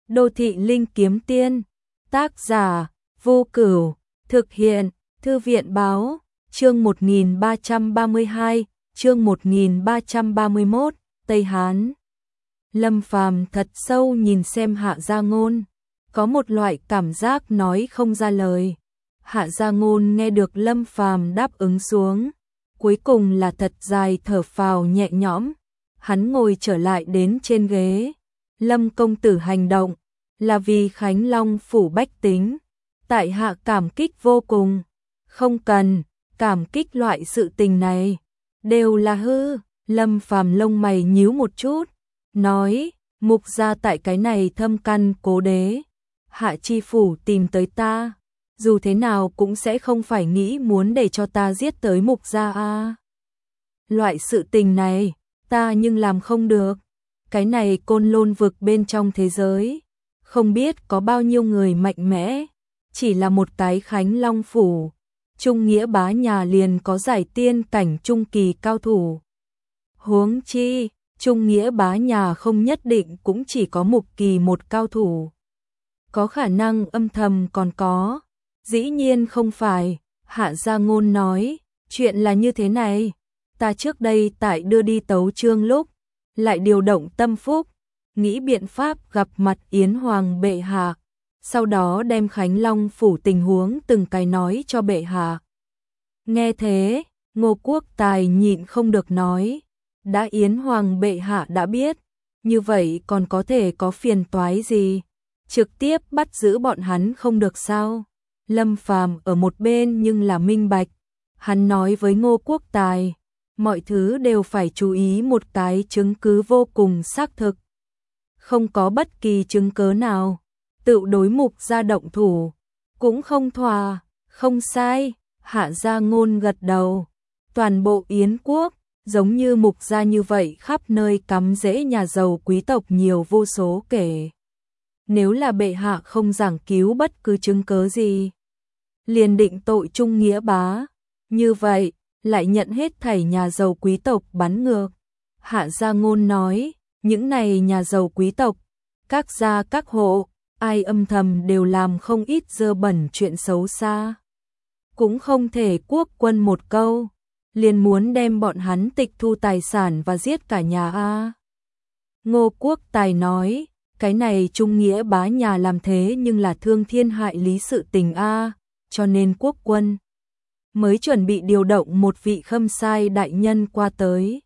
Đô thị linh kiếm tiên, tác giả, Vô Cửu, thực hiện, Thư viện báo, chương 1332, chương 1331, Tây Hán. Lâm Phàm thật sâu nhìn xem Hạ Gia Ngôn, có một loại cảm giác nói không ra lời. Hạ Gia Ngôn nghe được Lâm Phàm đáp ứng xuống, cuối cùng là thật dài thở phào nhẹ nhõm. Hắn ngồi trở lại đến trên ghế. Lâm công tử hành động là vì Khánh Long phủ bách tính, tại hạ cảm kích vô cùng. Không cần cảm kích, loại sự tình này đều là hư. Lâm Phàm lông mày nhíu một chút, nói, Mục gia tại cái này thâm căn cố đế, Hạ chi phủ tìm tới ta, dù thế nào cũng sẽ không phải nghĩ muốn để cho ta giết tới Mục gia a. Loại sự tình này ta nhưng làm không được. Cái này Côn Lôn vực bên trong thế giới, không biết có bao nhiêu người mạnh mẽ, chỉ là một cái Khánh Long phủ, Trung Nghĩa bá nhà liền có giải tiên cảnh trung kỳ cao thủ. Huống chi, Trung Nghĩa bá nhà không nhất định cũng chỉ có Mục kỳ một cao thủ. Có khả năng âm thầm còn có. Dĩ nhiên không phải. Hạ Gia Ngôn nói, chuyện là như thế này. Ta trước đây tại đưa đi tấu chương lúc, lại điều động tâm phúc, nghĩ biện pháp gặp mặt Yến Hoàng bệ hạ, sau đó đem Khánh Long phủ tình huống từng cái nói cho bệ hạ. Nghe thế, Ngô Quốc Tài nhịn không được nói, đã Yến Hoàng bệ hạ đã biết, như vậy còn có thể có phiền toái gì, trực tiếp bắt giữ bọn hắn không được sao? Lâm Phàm ở một bên nhưng là minh bạch, hắn nói với Ngô Quốc Tài, mọi thứ đều phải chú ý một cái chứng cứ vô cùng xác thực. Không có bất kỳ chứng cứ nào, tự đối Mục gia động thủ, cũng không thỏa, không sai. Hạ Gia Ngôn gật đầu, toàn bộ Yến quốc, giống như Mục gia như vậy khắp nơi cắm rễ nhà giàu quý tộc nhiều vô số kể. Nếu là bệ hạ không giảng cứu bất cứ chứng cứ gì, liền định tội Trung Nghĩa bá, như vậy lại nhận hết thảy nhà giàu quý tộc bắn ngược. Hạ Gia Ngôn nói, những này nhà giàu quý tộc, các gia các hộ, ai âm thầm đều làm không ít dơ bẩn chuyện xấu xa. Cũng không thể quốc quân một câu, liền muốn đem bọn hắn tịch thu tài sản và giết cả nhà a. Ngô Quốc Tài nói, cái này Trung Nghĩa bá nhà làm thế nhưng là thương thiên hại lý sự tình a, cho nên quốc quân mới chuẩn bị điều động một vị khâm sai đại nhân qua tới,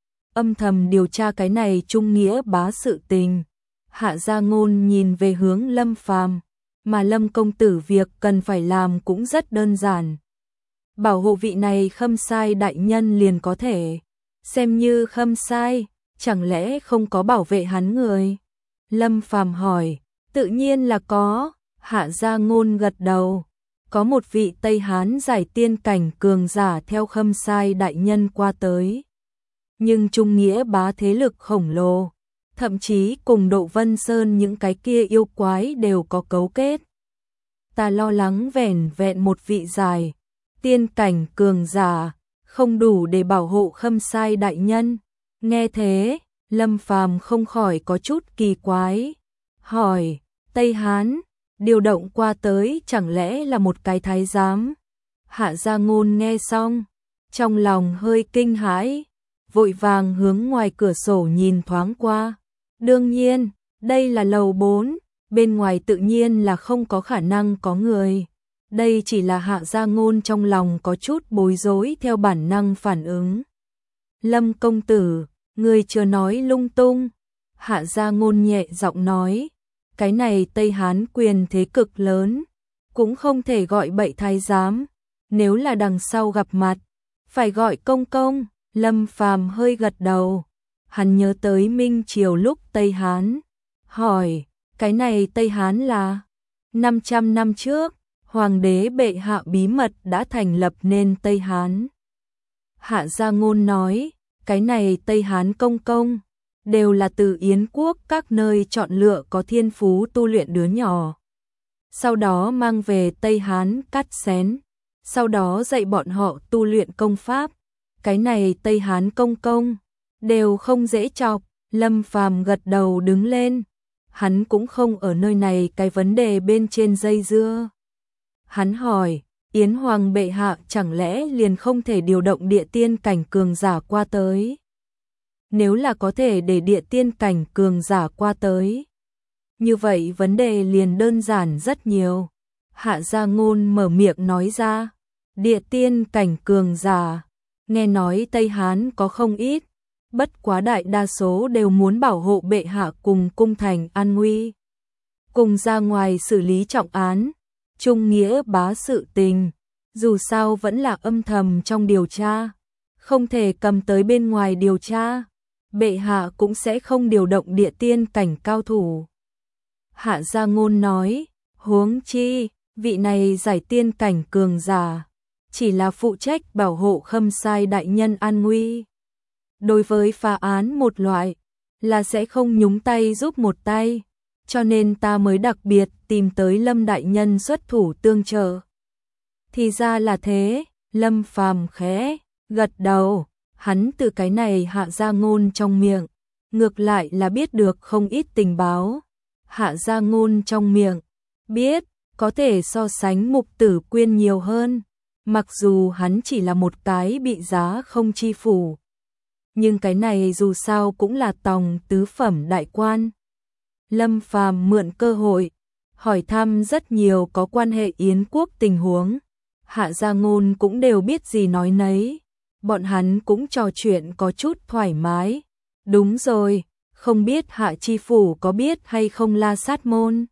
âm thầm điều tra cái này Trung Nghĩa bá sự tình. Hạ Gia Ngôn nhìn về hướng Lâm Phàm, mà Lâm công tử việc cần phải làm cũng rất đơn giản. Bảo hộ vị này khâm sai đại nhân liền có thể, xem như khâm sai, chẳng lẽ không có bảo vệ hắn người? Lâm Phàm hỏi, tự nhiên là có. Hạ Gia Ngôn gật đầu. Có một vị Tây Hán giải tiên cảnh cường giả theo khâm sai đại nhân qua tới. Nhưng Trung Nghĩa bá thế lực khổng lồ, thậm chí cùng Độ Vân Sơn những cái kia yêu quái đều có cấu kết. Ta lo lắng vẻn vẹn một vị giải tiên cảnh cường giả không đủ để bảo hộ khâm sai đại nhân. Nghe thế, Lâm Phàm không khỏi có chút kỳ quái, hỏi, Tây Hán điều động qua tới chẳng lẽ là một cái thái giám? Hạ Gia Ngôn nghe xong, trong lòng hơi kinh hãi, vội vàng hướng ngoài cửa sổ nhìn thoáng qua. Đương nhiên, đây là lầu 4, bên ngoài tự nhiên là không có khả năng có người. Đây chỉ là Hạ Gia Ngôn trong lòng có chút bối rối theo bản năng phản ứng. Lâm công tử, người chưa nói lung tung. Hạ Gia Ngôn nhẹ giọng nói, cái này Tây Hán quyền thế cực lớn, cũng không thể gọi bậy thái giám, nếu là đằng sau gặp mặt, phải gọi công công. Lâm Phàm hơi gật đầu, hắn nhớ tới Minh Triều lúc Tây Hán, hỏi, cái này Tây Hán là 500 năm trước, Hoàng đế bệ hạ bí mật đã thành lập nên Tây Hán. Hạ Gia Ngôn nói, cái này Tây Hán công công, đều là từ Yến quốc các nơi chọn lựa có thiên phú tu luyện đứa nhỏ. Sau đó mang về Tây Hán cắt xén, sau đó dạy bọn họ tu luyện công pháp. Cái này Tây Hán công công, đều không dễ chọc. Lâm Phàm gật đầu đứng lên, hắn cũng không ở nơi này cái vấn đề bên trên dây dưa. Hắn hỏi, Yến Hoàng bệ hạ chẳng lẽ liền không thể điều động địa tiên cảnh cường giả qua tới? Nếu là có thể để địa tiên cảnh cường giả qua tới, như vậy vấn đề liền đơn giản rất nhiều. Hạ Gia Ngôn mở miệng nói ra, địa tiên cảnh cường giả, nghe nói Tây Hán có không ít, bất quá đại đa số đều muốn bảo hộ bệ hạ cùng cung thành an nguy, cùng ra ngoài xử lý trọng án, trung nghĩa bá sự tình, dù sao vẫn là âm thầm trong điều tra, không thể cầm tới bên ngoài điều tra, bệ hạ cũng sẽ không điều động địa tiên cảnh cao thủ. Hạ Gia Ngôn nói, huống chi, vị này giải tiên cảnh cường giả, chỉ là phụ trách bảo hộ Khâm Sai đại nhân an nguy. Đối với phá án một loại, là sẽ không nhúng tay giúp một tay, cho nên ta mới đặc biệt tìm tới Lâm đại nhân xuất thủ tương trợ. Thì ra là thế, Lâm Phàm khẽ gật đầu, hắn từ cái này Hạ Gia Ngôn trong miệng, ngược lại là biết được không ít tình báo. Hạ Gia Ngôn trong miệng, biết, có thể so sánh Mục Tử Quyên nhiều hơn, mặc dù hắn chỉ là một cái bị giá không chi phủ. Nhưng cái này dù sao cũng là tòng tứ phẩm đại quan. Lâm Phàm mượn cơ hội, hỏi thăm rất nhiều có quan hệ Yến quốc tình huống. Hạ Gia Ngôn cũng đều biết gì nói nấy, bọn hắn cũng trò chuyện có chút thoải mái. Đúng rồi, không biết Hạ chi phủ có biết hay không La Sát Môn?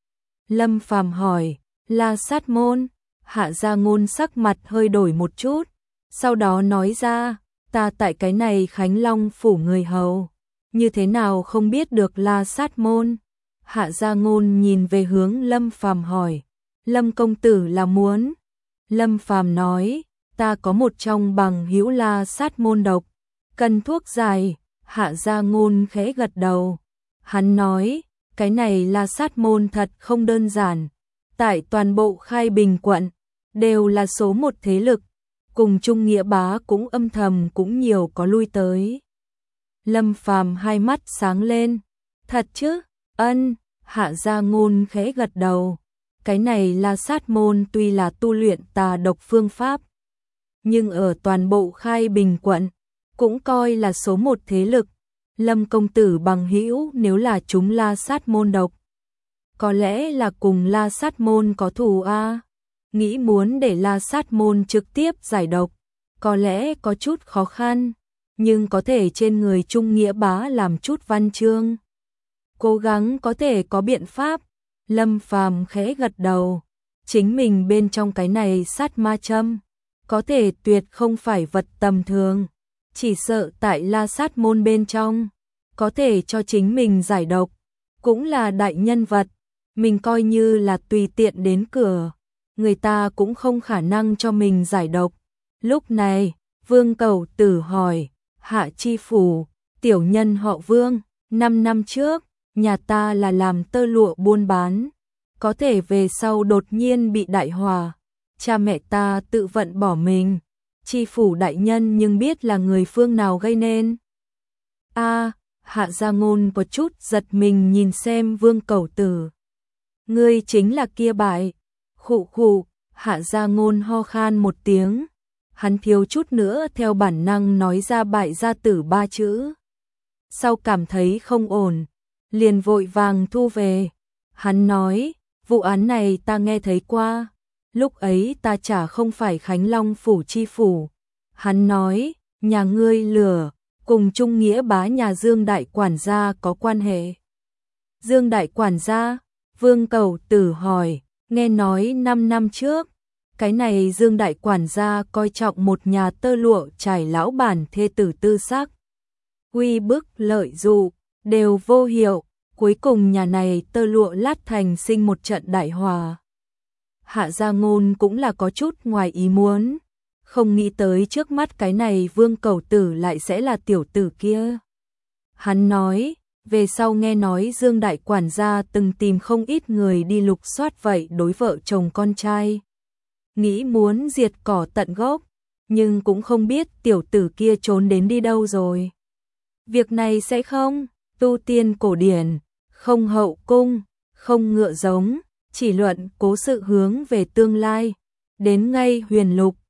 Lâm Phàm hỏi, La Sát Môn? Hạ Gia Ngôn sắc mặt hơi đổi một chút, sau đó nói ra, ta tại cái này Khánh Long phủ người hầu, như thế nào không biết được La Sát Môn? Hạ Gia Ngôn nhìn về hướng Lâm Phàm hỏi, Lâm công tử là muốn? Lâm Phàm nói, ta có một trong bằng hữu La Sát Môn độc, cần thuốc giải. Hạ Gia Ngôn khẽ gật đầu, hắn nói, cái này La Sát Môn thật không đơn giản, tại toàn bộ Khai Bình quận, đều là số một thế lực, cùng Trung Nghĩa Bá cũng âm thầm cũng nhiều có lui tới. Lâm Phàm hai mắt sáng lên, thật chứ? Ân. Hạ Gia Ngôn khẽ gật đầu, cái này La Sát Môn tuy là tu luyện tà độc phương pháp, nhưng ở toàn bộ Khai Bình quận, cũng coi là số một thế lực. Lâm công tử bằng hữu nếu là chúng La Sát Môn độc, có lẽ là cùng La Sát Môn có thù a. Nghĩ muốn để La Sát Môn trực tiếp giải độc, có lẽ có chút khó khăn, nhưng có thể trên người Trung Nghĩa Bá làm chút văn chương, cố gắng có thể có biện pháp. Lâm Phàm khẽ gật đầu, chính mình bên trong cái này sát ma châm, có thể tuyệt không phải vật tầm thường, chỉ sợ tại La Sát Môn bên trong, có thể cho chính mình giải độc, cũng là đại nhân vật, mình coi như là tùy tiện đến cửa, người ta cũng không khả năng cho mình giải độc. Lúc này, Vương Cẩu Tử hỏi, Hạ chi phủ, tiểu nhân họ Vương, 5 năm trước, nhà ta là làm tơ lụa buôn bán, có thể về sau đột nhiên bị đại hỏa, cha mẹ ta tự vận bỏ mình, chi phủ đại nhân nhưng biết là người phương nào gây nên. A. Hạ Gia Ngôn có chút giật mình nhìn xem Vương Cẩu Tử. Ngươi chính là kia bại. Khụ khụ, Hạ Gia Ngôn ho khan một tiếng, hắn thiếu chút nữa theo bản năng nói ra bại gia tử 3 chữ. Sau cảm thấy không ổn, liền vội vàng thu về. Hắn nói, vụ án này ta nghe thấy qua, lúc ấy ta chả không phải Khánh Long phủ chi phủ. Hắn nói, nhà ngươi lừa, cùng Trung Nghĩa Bá nhà Dương đại quản gia có quan hệ. Dương đại quản gia? Vương Cẩu Tử hỏi, nghe nói 5 năm trước, cái này Dương đại quản gia coi trọng một nhà tơ lụa trải lão bản thê tử tư sắc, uy bức lợi dụ, đều vô hiệu, cuối cùng nhà này tơ lụa lát thành sinh một trận đại hòa. Hạ Gia Ngôn cũng là có chút ngoài ý muốn, không nghĩ tới trước mắt cái này Vương Cẩu Tử lại sẽ là tiểu tử kia. Hắn nói, về sau nghe nói Dương đại quản gia từng tìm không ít người đi lục soát vậy đối vợ chồng con trai, nghĩ muốn diệt cỏ tận gốc, nhưng cũng không biết tiểu tử kia trốn đến đi đâu rồi. Việc này sẽ không, tu tiên cổ điển, không hậu cung, không ngựa giống, chỉ luận cố sự hướng về tương lai. Đến ngay Huyền Lục,